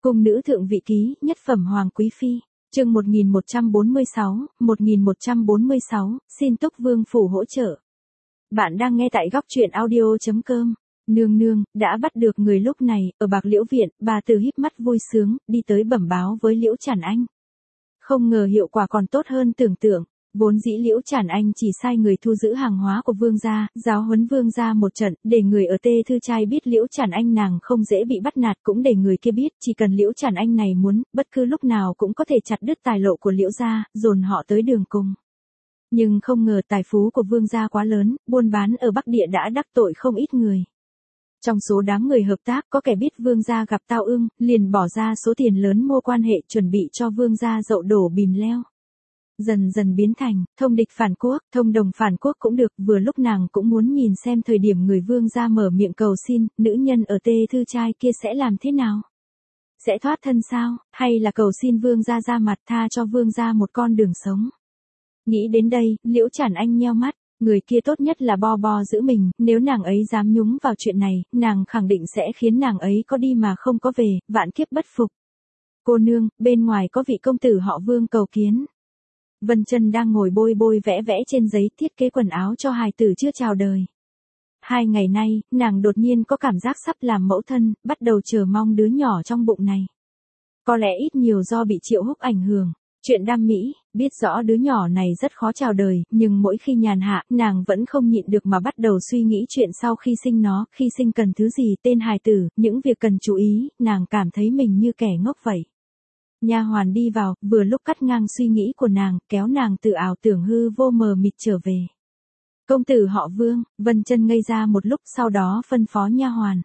Cung nữ thượng vị ký, nhất phẩm hoàng quý phi. Chương 1146, xin Túc Vương phủ hỗ trợ. Bạn đang nghe tại góc truyện audio.com. Nương nương, đã bắt được người. Lúc này, ở Bạc Liễu viện, bà Từ híp mắt vui sướng, đi tới bẩm báo với Liễu Trản Anh. Không ngờ hiệu quả còn tốt hơn tưởng tượng. Vốn dĩ Liễu Trản Anh chỉ sai người thu giữ hàng hóa của vương gia, giáo huấn vương gia một trận, để người ở Tê Thư Trai biết Liễu Trản Anh nàng không dễ bị bắt nạt, cũng để người kia biết, chỉ cần Liễu Trản Anh này muốn, bất cứ lúc nào cũng có thể chặt đứt tài lộ của Liễu gia, dồn họ tới đường cùng. Nhưng không ngờ tài phú của vương gia quá lớn, buôn bán ở Bắc Địa đã đắc tội không ít người. Trong số đám người hợp tác có kẻ biết vương gia gặp tao ương, liền bỏ ra số tiền lớn mua quan hệ chuẩn bị cho vương gia dậu đổ bìm leo. Dần dần biến thành, thông địch phản quốc, thông đồng phản quốc cũng được, vừa lúc nàng cũng muốn nhìn xem thời điểm người vương gia mở miệng cầu xin, nữ nhân ở Tê Thư Trai kia sẽ làm thế nào? Sẽ thoát thân sao, hay là cầu xin vương gia ra mặt tha cho vương gia một con đường sống? Nghĩ đến đây, Liễu Trản Anh nheo mắt, người kia tốt nhất là bo giữ mình, nếu nàng ấy dám nhúng vào chuyện này, nàng khẳng định sẽ khiến nàng ấy có đi mà không có về, vạn kiếp bất phục. Cô nương, bên ngoài có vị công tử họ Vương cầu kiến. Vân Chân đang ngồi bôi vẽ trên giấy thiết kế quần áo cho hài tử chưa chào đời. 2 ngày nay, nàng đột nhiên có cảm giác sắp làm mẫu thân, bắt đầu chờ mong đứa nhỏ trong bụng này. Có lẽ ít nhiều do bị Triệu Húc ảnh hưởng. Chuyện đam mỹ, biết rõ đứa nhỏ này rất khó chào đời, nhưng mỗi khi nhàn hạ, nàng vẫn không nhịn được mà bắt đầu suy nghĩ chuyện sau khi sinh nó, khi sinh cần thứ gì, tên hài tử, những việc cần chú ý, nàng cảm thấy mình như kẻ ngốc vậy. Nha hoàn đi vào, vừa lúc cắt ngang suy nghĩ của nàng, kéo nàng từ ảo tưởng hư vô mờ mịt trở về. Công tử họ Vương. Vân Chân ngây ra một lúc, sau đó phân phó nha hoàn.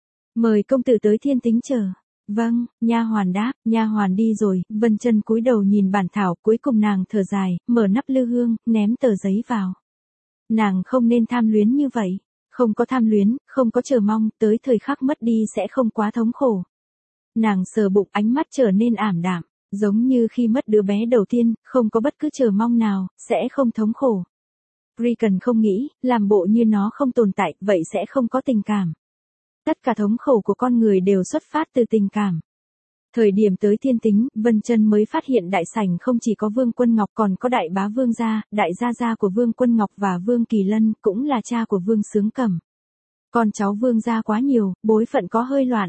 Mời công tử tới thiên tính chờ. Vâng, nha hoàn đáp. Nha hoàn đi rồi, Vân Chân cúi đầu nhìn bản thảo, cuối cùng nàng thở dài, mở nắp lư hương, ném tờ giấy vào. Nàng không nên tham luyến như vậy. Không có tham luyến, không có chờ mong, tới thời khắc mất đi sẽ không quá thống khổ. Nàng sờ bụng, ánh mắt trở nên ảm đạm, giống như khi mất đứa bé đầu tiên, không có bất cứ chờ mong nào, sẽ không thống khổ. Regan không nghĩ, làm bộ như nó không tồn tại, vậy sẽ không có tình cảm. Tất cả thống khổ của con người đều xuất phát từ tình cảm. Thời điểm tới thiên tính, Vân Chân mới phát hiện đại sảnh không chỉ có Vương Quân Ngọc còn có đại bá Vương gia, đại gia của Vương Quân Ngọc và Vương Kỳ Lân, cũng là cha của Vương Sướng Cẩm. Con cháu Vương gia quá nhiều, bối phận có hơi loạn.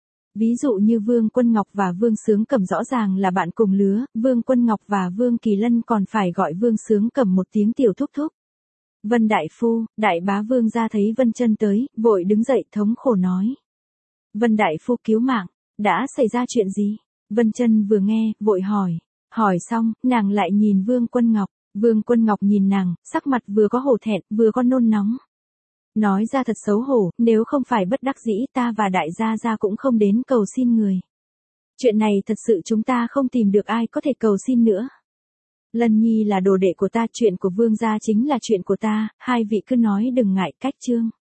Ví dụ như Vương Quân Ngọc và Vương Sướng Cẩm rõ ràng là bạn cùng lứa, Vương Quân Ngọc và Vương Kỳ Lân còn phải gọi Vương Sướng Cẩm một tiếng tiểu thúc thúc. Vân đại phu, đại bá Vương gia thấy Vân Chân tới, vội đứng dậy thống khổ nói. Vân đại phu cứu mạng, đã xảy ra chuyện gì? Vân Chân vừa nghe, vội hỏi. Hỏi xong, nàng lại nhìn Vương Quân Ngọc. Vương Quân Ngọc nhìn nàng, sắc mặt vừa có hổ thẹn, vừa có nôn nóng. Nói ra thật xấu hổ, nếu không phải bất đắc dĩ ta và đại gia cũng không đến cầu xin người. Chuyện này thật sự chúng ta không tìm được ai có thể cầu xin nữa. Lân Nhi là đồ đệ của ta, chuyện của Vương gia chính là chuyện của ta, hai vị cứ nói đừng ngại cách chương.